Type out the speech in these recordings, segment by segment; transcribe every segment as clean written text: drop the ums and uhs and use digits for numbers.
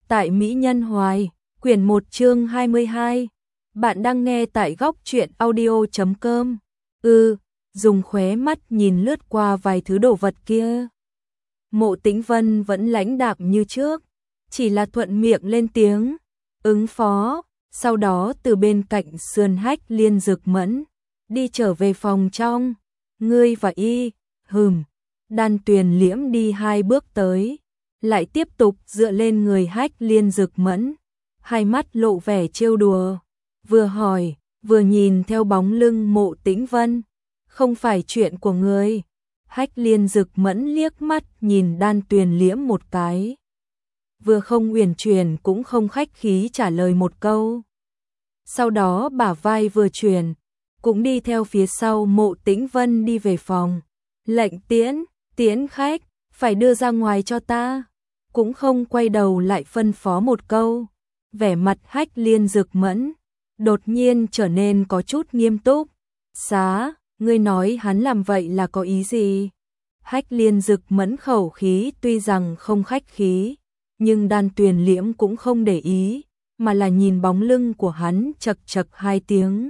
tại Mỹ Nhân Hoài, quyển 1 chương 22. Bạn đang nghe tại góc truyện audio.com. Dùng khóe mắt nhìn lướt qua vài thứ đồ vật kia. Mộ Tĩnh Vân vẫn lãnh đạm như trước, chỉ là thuận miệng lên tiếng, ứng phó, sau đó từ bên cạnh sườn Hách Liên Dực Mẫn, đi trở về phòng trong. Ngươi và Đan Tuyền Liễm đi 2 bước tới, lại tiếp tục dựa lên người Hách Liên Dực Mẫn, hai mắt lộ vẻ trêu đùa, vừa hỏi, vừa nhìn theo bóng lưng Mộ Tĩnh Vân. Không phải chuyện của ngươi. Hách Liên Dực Mẫn liếc mắt nhìn Đan Tuyền Liễm một cái, vừa không uyển chuyển cũng không khách khí trả lời một câu. Sau đó bả vai vừa chuyển, cũng đi theo phía sau Mộ Tĩnh Vân đi về phòng. Lệnh tiễn khách, phải đưa ra ngoài cho ta. Cũng không quay đầu lại phân phó một câu. Vẻ mặt Hách Liên Dực Mẫn đột nhiên trở nên có chút nghiêm túc. Ngươi nói hắn làm vậy là có ý gì? Hách Liên Dực Mẫn khẩu khí tuy rằng không khách khí, nhưng Đan Tuyền Liễm cũng không để ý, mà là nhìn bóng lưng của hắn chậc chậc 2 tiếng.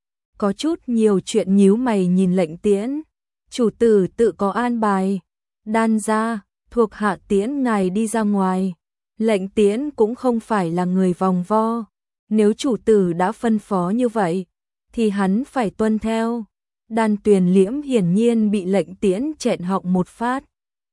Có chút nhiều chuyện nhíu mày nhìn lệnh tiễn. Chủ tử tự có an bài. Đan gia, thuộc hạ tiễn ngài đi ra ngoài. Lệnh tiễn cũng không phải là người vòng vo. Nếu chủ tử đã phân phó như vậy, thì hắn phải tuân theo. Đan Tuyền Liễm hiển nhiên bị lệnh tiễn chẹn họng một phát.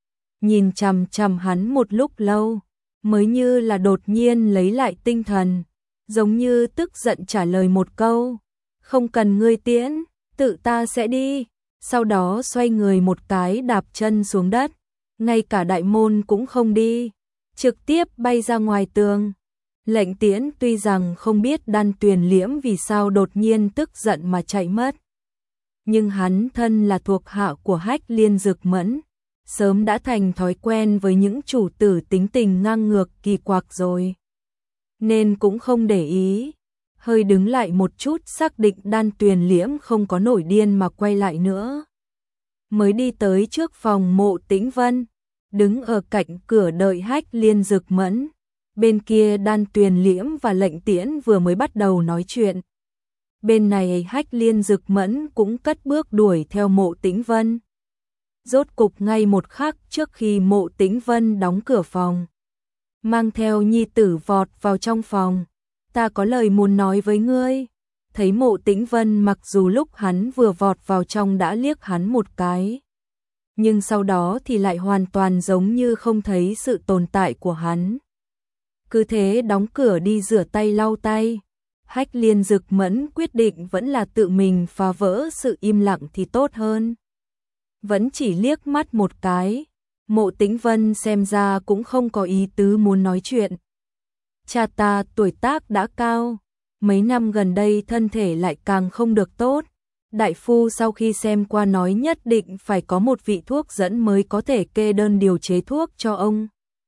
Nhìn chằm chằm hắn một lúc lâu, mới như là đột nhiên lấy lại tinh thần, giống như tức giận trả lời một câu. Không cần ngươi tiễn, tự ta sẽ đi. Sau đó xoay người một cái đạp chân xuống đất, ngay cả đại môn cũng không đi, trực tiếp bay ra ngoài tường. Lệnh tiễn tuy rằng không biết Đan Tuyền Liễm vì sao đột nhiên tức giận mà chạy mất, nhưng hắn thân là thuộc hạ của Hách Liên Dực Mẫn, sớm đã thành thói quen với những chủ tử tính tình ngang ngược kỳ quặc rồi, nên cũng không để ý. Hơi đứng lại một chút xác định Đan Tuyền Liễm không có nổi điên mà quay lại nữa, mới đi tới trước phòng Mộ Tĩnh Vân, đứng ở cạnh cửa đợi Hách Liên Dực Mẫn. Bên kia Đan Tuyền Liễm và lệnh tiễn vừa mới bắt đầu nói chuyện. Bên này Hách Liên Dực Mẫn cũng cất bước đuổi theo Mộ Tĩnh Vân. Rốt cục ngay một khắc trước khi Mộ Tĩnh Vân đóng cửa phòng, mang theo nhi tử vọt vào trong phòng. Ta có lời muốn nói với ngươi. Thấy Mộ Tĩnh Vân mặc dù lúc hắn vừa vọt vào trong đã liếc hắn một cái, nhưng sau đó thì lại hoàn toàn giống như không thấy sự tồn tại của hắn. Cứ thế đóng cửa đi rửa tay lau tay. Hách Liên Dực Mẫn quyết định vẫn là tự mình phá vỡ sự im lặng thì tốt hơn. Vẫn chỉ liếc mắt một cái, Mộ Tĩnh Vân xem ra cũng không có ý tứ muốn nói chuyện. Cha ta tuổi tác đã cao, mấy năm gần đây thân thể lại càng không được tốt. Đại phu sau khi xem qua nói nhất định phải có một vị thuốc dẫn mới có thể kê đơn điều chế thuốc cho ông.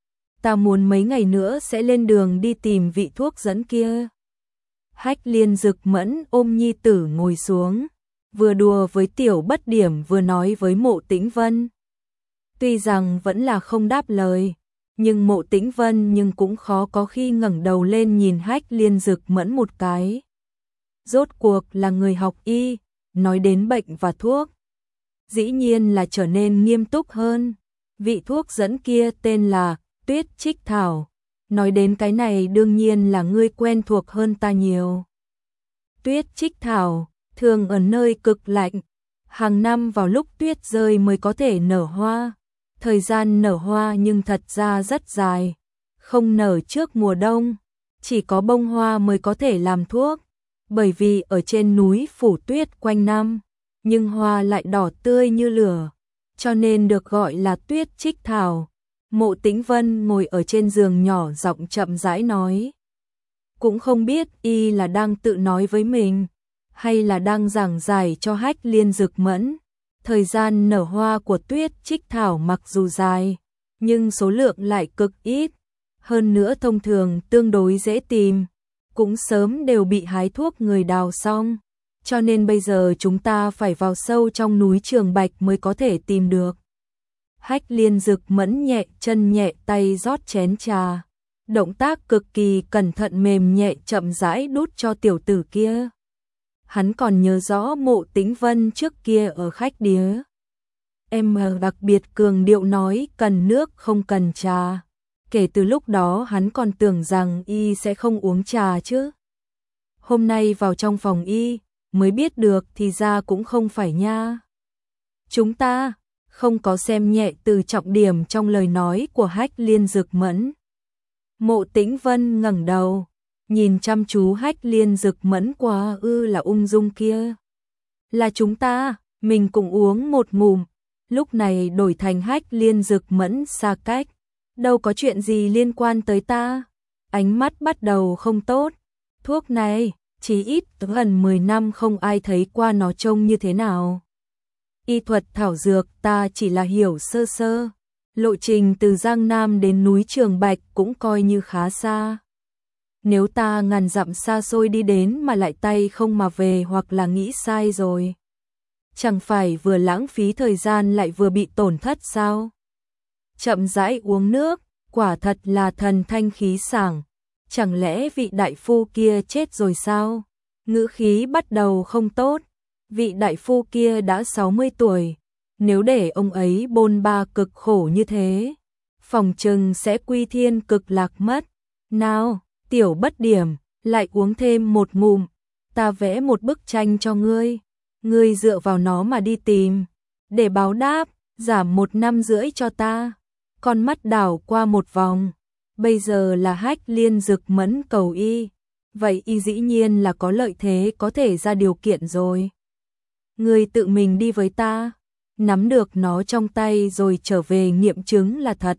Ta muốn mấy ngày nữa sẽ lên đường đi tìm vị thuốc dẫn kia. Hách Liên Dực Mẫn ôm nhi tử ngồi xuống, vừa đùa với Tiểu Bất Điểm vừa nói với Mộ Tĩnh Vân. Tuy rằng vẫn là không đáp lời, nhưng Mộ Tĩnh Vân nhưng cũng khó có khi ngẩng đầu lên nhìn Hách Liên Dực Mẫn một cái. Rốt cuộc là người học y, nói đến bệnh và thuốc, dĩ nhiên là trở nên nghiêm túc hơn. Vị thuốc dẫn kia tên là Tuyết Trích Thảo. Nói đến cái này đương nhiên là ngươi quen thuộc hơn ta nhiều. Tuyết Trích Thảo thường ở nơi cực lạnh, hàng năm vào lúc tuyết rơi mới có thể nở hoa. Thời gian nở hoa nhưng thật ra rất dài, không nở trước mùa đông, chỉ có bông hoa mới có thể làm thuốc. Bởi vì ở trên núi phủ tuyết quanh năm, nhưng hoa lại đỏ tươi như lửa, cho nên được gọi là Tuyết Trích Thảo. Mộ Tĩnh Vân ngồi ở trên giường nhỏ giọng chậm rãi nói. Cũng không biết y là đang tự nói với mình, hay là đang giảng giải cho Hách Liên Dực Mẫn. Thời gian nở hoa của Tuyết Trích Thảo mặc dù dài, nhưng số lượng lại cực ít, hơn nữa thông thường tương đối dễ tìm, cũng sớm đều bị hái thuốc người đào xong, cho nên bây giờ chúng ta phải vào sâu trong núi Trường Bạch mới có thể tìm được. Hách Liên Dực Mẫn nhẹ chân nhẹ tay rót chén trà, động tác cực kỳ cẩn thận mềm nhẹ chậm rãi đút cho tiểu tử kia. Hắn còn nhớ rõ Mộ Tĩnh Vân trước kia ở khách điếm. Em đặc biệt cường điệu nói cần nước không cần trà. Kể từ lúc đó hắn còn tưởng rằng y sẽ không uống trà chứ. Hôm nay vào trong phòng y, mới biết được thì ra cũng không phải nha. Chúng ta không có xem nhẹ từ trọng điểm trong lời nói của Hách Liên Dực Mẫn. Mộ Tĩnh Vân ngẩng đầu, nhìn chăm chú Hách Liên Dực Mẫn qua là ung dung kia. Là chúng ta, mình cũng uống một ngụm, lúc này đổi thành Hách Liên Dực Mẫn xa cách. Đâu có chuyện gì liên quan tới ta. Ánh mắt bắt đầu không tốt. Thuốc này, chỉ ít gần 10 năm không ai thấy qua nó trông như thế nào. Y thuật thảo dược ta chỉ là hiểu sơ sơ. Lộ trình từ Giang Nam đến núi Trường Bạch cũng coi như khá xa. Nếu ta ngàn dặm xa xôi đi đến mà lại tay không mà về hoặc là nghĩ sai rồi. Chẳng phải vừa lãng phí thời gian lại vừa bị tổn thất sao? Chậm rãi uống nước, quả thật là thần thanh khí sảng. Chẳng lẽ vị đại phu kia chết rồi sao? Ngữ khí bắt đầu không tốt. Vị đại phu kia đã 60 tuổi. Nếu để ông ấy bôn ba cực khổ như thế, phòng chừng sẽ quy thiên cực lạc mất. Nào, tiểu bất điểm, lại uống thêm một ngụm. Ta vẽ một bức tranh cho ngươi. Ngươi dựa vào nó mà đi tìm. Để báo đáp, giảm 1 năm rưỡi cho ta. Con mắt đảo qua một vòng. Bây giờ là Hách Liên Dực Mẫn cầu y. Vậy y dĩ nhiên là có lợi thế có thể ra điều kiện rồi. Ngươi tự mình đi với ta. Nắm được nó trong tay rồi trở về nghiệm chứng là thật.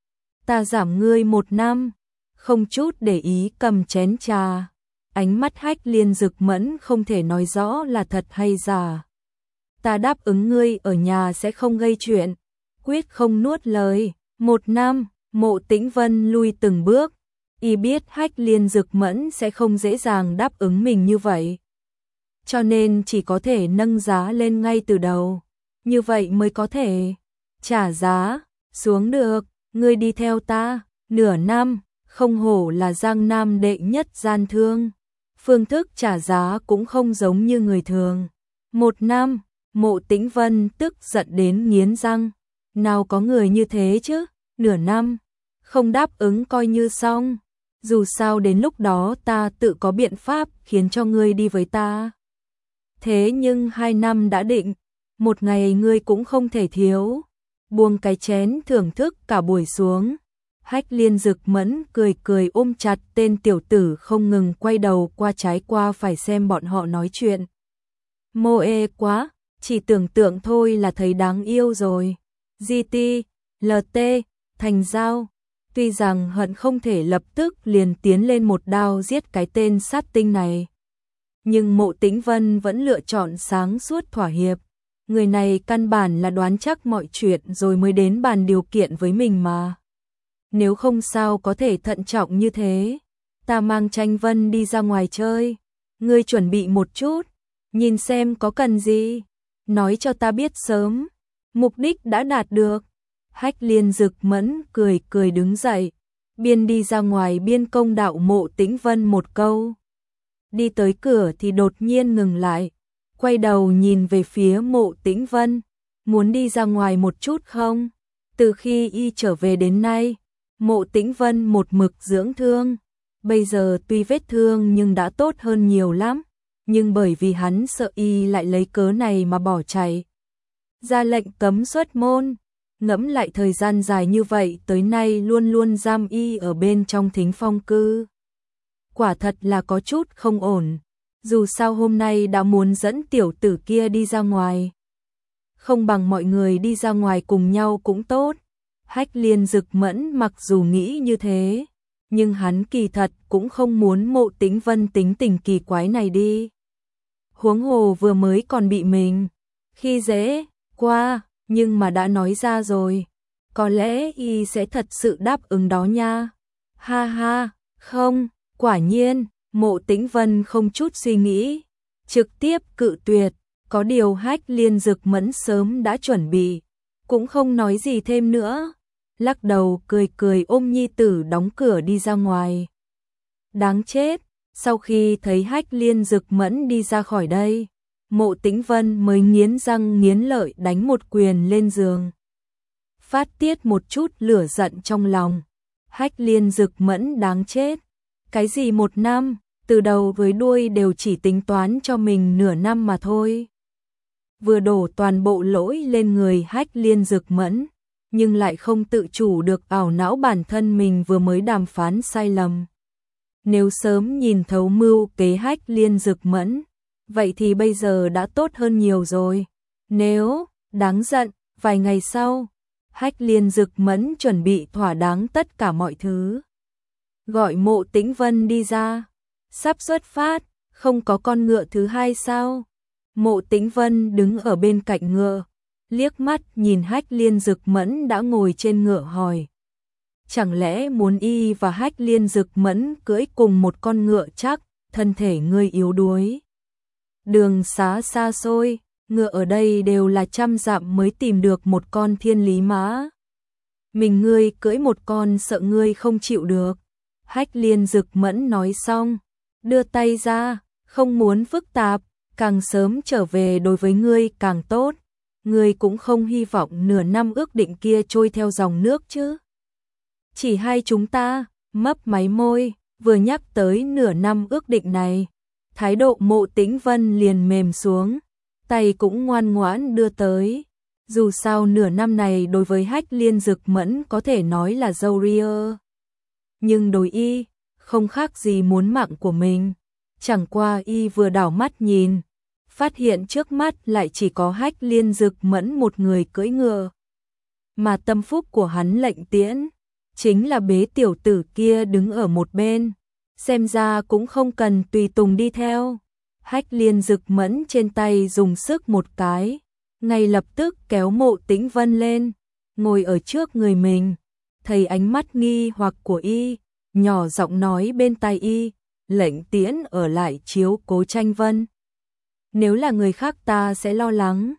Ta giảm ngươi 1 năm. Không chút để ý cầm chén trà. Ánh mắt Hách Liên Dực Mẫn không thể nói rõ là thật hay giả. Ta đáp ứng ngươi ở nhà sẽ không gây chuyện. Quyết không nuốt lời. 1 năm, Mộ Tĩnh Vân lui từng bước. Y biết Hách Liên Dực Mẫn sẽ không dễ dàng đáp ứng mình như vậy. Cho nên chỉ có thể nâng giá lên ngay từ đầu. Như vậy mới có thể trả giá xuống được. Ngươi đi theo ta, nửa năm, không hổ là Giang Nam đệ nhất gian thương. Phương thức trả giá cũng không giống như người thường. 1 năm, Mộ Tĩnh Vân tức giận đến nghiến răng. Nào có người như thế chứ, nửa năm, không đáp ứng coi như xong. Dù sao đến lúc đó ta tự có biện pháp khiến cho ngươi đi với ta. Thế nhưng 2 năm đã định, một ngày ngươi cũng không thể thiếu. Buông cái chén thưởng thức cả buổi xuống. Hách Liên Dực Mẫn cười cười ôm chặt tên tiểu tử không ngừng quay đầu qua trái qua phải xem bọn họ nói chuyện. Mô ê quá, chỉ tưởng tượng thôi là thấy đáng yêu rồi. GT, LT, thành giao. Tuy rằng hận không thể lập tức liền tiến lên một đao giết cái tên sát tinh này. Nhưng Mộ Tĩnh Vân vẫn lựa chọn sáng suốt thỏa hiệp. Người này căn bản là đoán chắc mọi chuyện rồi mới đến bàn điều kiện với mình mà. Nếu không sao có thể thận trọng như thế. Ta mang Tranh Vân đi ra ngoài chơi. Ngươi chuẩn bị một chút. Nhìn xem có cần gì. Nói cho ta biết sớm. Mục đích đã đạt được. Hách Liên Dực Mẫn cười cười đứng dậy. Biên đi ra ngoài biên công đạo Mộ Tĩnh Vân một câu. Đi tới cửa thì đột nhiên ngừng lại. Quay đầu nhìn về phía Mộ Tĩnh Vân. Muốn đi ra ngoài một chút không? Từ khi y trở về đến nay, Mộ Tĩnh Vân một mực dưỡng thương. Bây giờ tuy vết thương nhưng đã tốt hơn nhiều lắm. Nhưng bởi vì hắn sợ y lại lấy cớ này mà bỏ chạy. Ra lệnh cấm xuất môn. Ngẫm lại thời gian dài như vậy tới nay luôn luôn giam y ở bên trong Thính Phong cư. Quả thật là có chút không ổn. Dù sao hôm nay đã muốn dẫn tiểu tử kia đi ra ngoài. Không bằng mọi người đi ra ngoài cùng nhau cũng tốt. Hách Liên Dực Mẫn mặc dù nghĩ như thế, nhưng hắn kỳ thật cũng không muốn Mộ Tĩnh Vân tính tình kỳ quái này đi. Huống hồ vừa mới còn bị mình khi dễ qua, nhưng mà đã nói ra rồi, có lẽ y sẽ thật sự đáp ứng đó nha. Ha ha, không, quả nhiên, Mộ Tĩnh Vân không chút suy nghĩ, trực tiếp cự tuyệt, có điều Hách Liên Dực Mẫn sớm đã chuẩn bị, cũng không nói gì thêm nữa. lắc đầu cười cười ôm nhi tử đóng cửa đi ra ngoài. Đáng chết, sau khi thấy Hách Liên Dực Mẫn đi ra khỏi đây, Mộ Tĩnh Vân mới nghiến răng nghiến lợi đánh một quyền lên giường. Phát tiết một chút lửa giận trong lòng. Hách Liên Dực Mẫn đáng chết. Cái gì 1 năm, từ đầu với đuôi đều chỉ tính toán cho mình nửa năm mà thôi. Vừa đổ toàn bộ lỗi lên người Hách Liên Dực Mẫn, nhưng lại không tự chủ được ảo não bản thân mình vừa mới đàm phán sai lầm. Nếu sớm nhìn thấu mưu kế Hách Liên Dực Mẫn, vậy thì bây giờ đã tốt hơn nhiều rồi. Nếu đáng giận, vài ngày sau, Hách Liên Dực Mẫn chuẩn bị thỏa đáng tất cả mọi thứ. Gọi Mộ Tĩnh Vân đi ra. Sắp xuất phát, không có con ngựa thứ hai sao? Mộ Tĩnh Vân đứng ở bên cạnh ngựa, liếc mắt nhìn Hách Liên Dực Mẫn đã ngồi trên ngựa hỏi. Chẳng lẽ muốn y và Hách Liên Dực Mẫn cưỡi cùng một con ngựa chắc, thân thể ngươi yếu đuối. Đường xá xa xôi, ngựa ở đây đều là 100 dặm mới tìm được một con thiên lý mã. Mình ngươi cưỡi một con sợ ngươi không chịu được. Hách Liên Dực Mẫn nói xong, đưa tay ra, không muốn phức tạp, càng sớm trở về đối với ngươi càng tốt. Ngươi cũng không hy vọng nửa năm ước định kia trôi theo dòng nước chứ. Chỉ hai chúng ta, mấp máy môi, vừa nhắc tới nửa năm ước định này, thái độ Mộ Tĩnh Vân liền mềm xuống, tay cũng ngoan ngoãn đưa tới. Dù sao nửa năm này đối với Hách Liên Dực Mẫn có thể nói là dâu ria. Nhưng đối y, không khác gì muốn mạng của mình. Chẳng qua y vừa đảo mắt nhìn, phát hiện trước mắt lại chỉ có Hách Liên Dực Mẫn một người cưỡi ngựa. Mà tâm phúc của hắn Lệnh Tiễn, chính là bế tiểu tử kia đứng ở một bên. Xem ra cũng không cần tùy tùng đi theo. Hách Liên Dực Mẫn trên tay dùng sức một cái, ngay lập tức kéo Mộ Tĩnh Vân lên, ngồi ở trước người mình. Thấy ánh mắt nghi hoặc của y, nhỏ giọng nói bên tai y, Lệnh Tiễn ở lại chiếu cố Tranh Vân. Nếu là người khác ta sẽ lo lắng.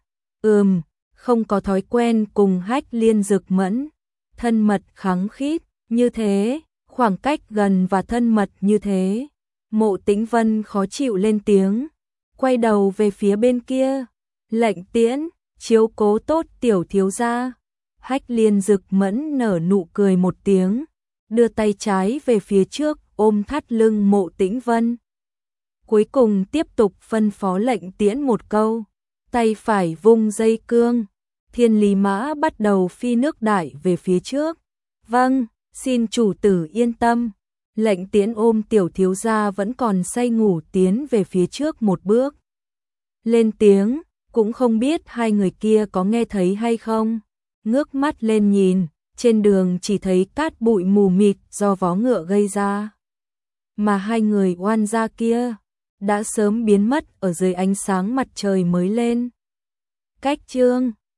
Không có thói quen cùng Hách Liên Dực Mẫn, thân mật khăng khít như thế, khoảng cách gần và thân mật như thế. Mộ Tĩnh Vân khó chịu lên tiếng, quay đầu về phía bên kia. Lệnh Tiễn, chiếu cố tốt tiểu thiếu gia. Hách Liên Dực Mẫn nở nụ cười một tiếng, đưa tay trái về phía trước ôm thắt lưng Mộ Tĩnh Vân. Cuối cùng tiếp tục phân phó Lệnh Tiễn một câu, tay phải vung dây cương, thiên lý mã bắt đầu phi nước đại về phía trước. Vâng, xin chủ tử yên tâm. Lệnh Tiễn ôm tiểu thiếu gia vẫn còn say ngủ tiến về phía trước một bước. Lên tiếng, cũng không biết hai người kia có nghe thấy hay không. Ngước mắt lên nhìn, trên đường chỉ thấy cát bụi mù mịt do vó ngựa gây ra. Mà hai người oan gia kia đã sớm biến mất ở dưới ánh sáng mặt trời mới lên. Cách chương